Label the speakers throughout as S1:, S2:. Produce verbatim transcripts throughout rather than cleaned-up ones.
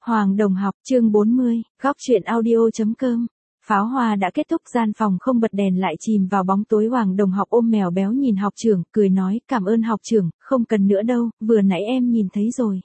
S1: Hoàng Đồng học, chương bốn mươi, góc truyện audio.com. Pháo hoa đã kết thúc, gian phòng không bật đèn lại chìm vào bóng tối. Hoàng Đồng học ôm mèo béo nhìn học trưởng, cười nói, cảm ơn học trưởng, không cần nữa đâu, vừa nãy em nhìn thấy rồi.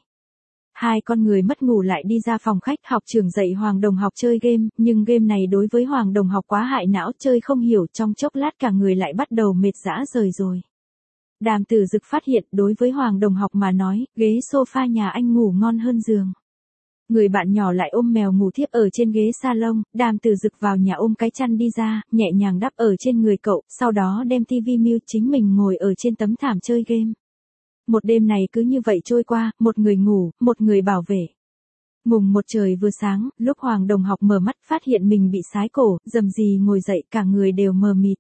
S1: Hai con người mất ngủ lại đi ra phòng khách. Học trưởng dạy Hoàng Đồng học chơi game, nhưng game này đối với Hoàng Đồng học quá hại não, chơi không hiểu, trong chốc lát cả người lại bắt đầu mệt rã rời rồi. Đàm Tử Dực phát hiện, đối với Hoàng Đồng học mà nói, ghế sofa nhà anh ngủ ngon hơn giường. Người bạn nhỏ lại ôm mèo ngủ thiếp ở trên ghế salon. Đàm Tử Dực vào nhà ôm cái chăn đi ra, nhẹ nhàng đắp ở trên người cậu, sau đó đem tivi mute, chính mình ngồi ở trên tấm thảm chơi game. Một đêm này cứ như vậy trôi qua, một người ngủ, một người bảo vệ. Mùng một trời vừa sáng, lúc Hoàng Đồng học mở mắt phát hiện mình bị sái cổ, rầm rì ngồi dậy, cả người đều mờ mịt.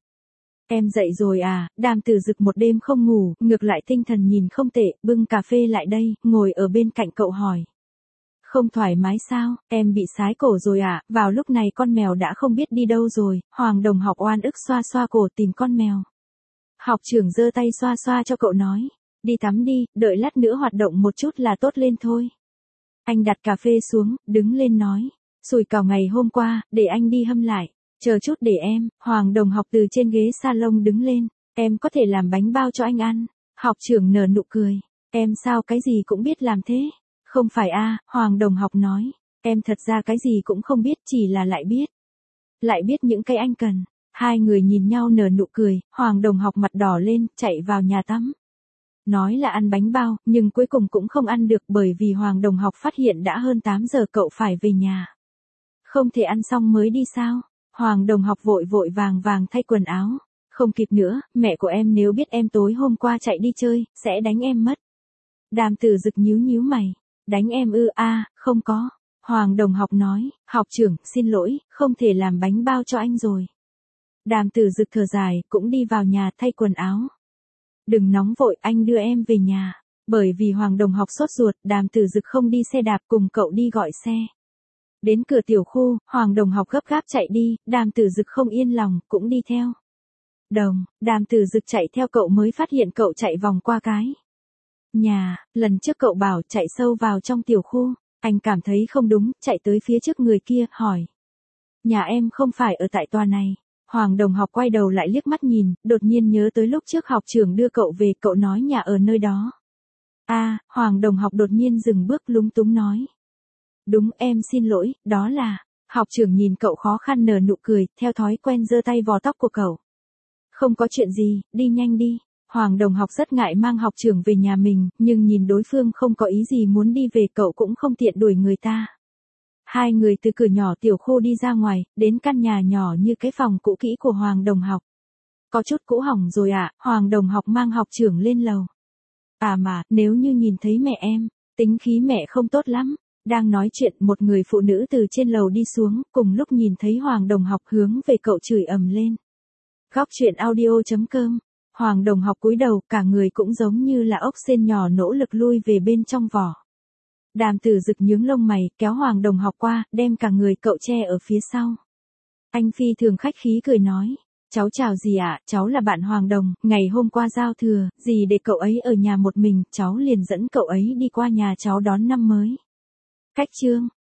S1: Em dậy rồi à? Đàm Tử Dực một đêm không ngủ, ngược lại tinh thần nhìn không tệ, bưng cà phê lại đây, ngồi ở bên cạnh cậu hỏi. Không thoải mái sao, em bị sái cổ rồi à? Vào lúc này con mèo đã không biết đi đâu rồi. Hoàng Đồng học oan ức xoa xoa cổ tìm con mèo. Học trưởng giơ tay xoa xoa cho cậu nói, đi tắm đi, đợi lát nữa hoạt động một chút là tốt lên thôi. Anh đặt cà phê xuống, đứng lên nói, sủi cảo ngày hôm qua, để anh đi hâm lại, chờ chút để em. Hoàng Đồng học từ trên ghế salon đứng lên, em có thể làm bánh bao cho anh ăn. Học trưởng nở nụ cười, em sao cái gì cũng biết làm thế? Không phải a, Hoàng Đồng học nói, em thật ra cái gì cũng không biết, chỉ là lại biết. Lại biết những cái anh cần. Hai người nhìn nhau nở nụ cười, Hoàng Đồng học mặt đỏ lên, chạy vào nhà tắm. Nói là ăn bánh bao, nhưng cuối cùng cũng không ăn được bởi vì Hoàng Đồng học phát hiện đã hơn tám giờ cậu phải về nhà. Không thể ăn xong mới đi sao? Hoàng Đồng học vội vội vàng vàng thay quần áo. Không kịp nữa, mẹ của em nếu biết em tối hôm qua chạy đi chơi, sẽ đánh em mất. Đàm Tử Dực nhíu nhíu mày. Đánh em ư? A, không có. Hoàng Đồng học nói, học trưởng, xin lỗi, không thể làm bánh bao cho anh rồi. Đàm Tử Dực thở dài, cũng đi vào nhà thay quần áo. Đừng nóng vội, anh đưa em về nhà. Bởi vì Hoàng Đồng học sốt ruột, Đàm Tử Dực không đi xe đạp, cùng cậu đi gọi xe. Đến cửa tiểu khu, Hoàng Đồng học gấp gáp chạy đi, Đàm Tử Dực không yên lòng, cũng đi theo. Đồng, Đàm Tử Dực chạy theo cậu mới phát hiện cậu chạy vòng qua cái nhà, lần trước cậu bảo chạy sâu vào trong tiểu khu, anh cảm thấy không đúng, chạy tới phía trước người kia, hỏi. Nhà em không phải ở tại tòa này. Hoàng Đồng học quay đầu lại liếc mắt nhìn, đột nhiên nhớ tới lúc trước học trưởng đưa cậu về, cậu nói nhà ở nơi đó. A, Hoàng Đồng học đột nhiên dừng bước lúng túng nói. Đúng, em xin lỗi, đó là. Học trưởng nhìn cậu khó khăn nở nụ cười, theo thói quen giơ tay vò tóc của cậu. Không có chuyện gì, đi nhanh đi. Hoàng Đồng học rất ngại mang học trưởng về nhà mình, nhưng nhìn đối phương không có ý gì muốn đi về, cậu cũng không tiện đuổi người ta. Hai người từ cửa nhỏ tiểu khu đi ra ngoài, đến căn nhà nhỏ như cái phòng cũ kỹ của Hoàng Đồng học. Có chút cũ hỏng rồi ạ. À? Hoàng Đồng học mang học trưởng lên lầu. À mà, nếu như nhìn thấy mẹ em, tính khí mẹ không tốt lắm. Đang nói chuyện, một người phụ nữ từ trên lầu đi xuống, cùng lúc nhìn thấy Hoàng Đồng học hướng về cậu chửi ầm lên. Góc truyện audio.com. Hoàng Đồng học cúi đầu, cả người cũng giống như là ốc sên nhỏ nỗ lực lui về bên trong vỏ. Đàm Tử Dực nhướng lông mày, kéo Hoàng Đồng học qua, đem cả người cậu che ở phía sau. Anh phi thường khách khí cười nói, cháu chào dì ạ, cháu là bạn Hoàng Đồng, ngày hôm qua giao thừa, dì để cậu ấy ở nhà một mình, cháu liền dẫn cậu ấy đi qua nhà cháu đón năm mới. Cách chương.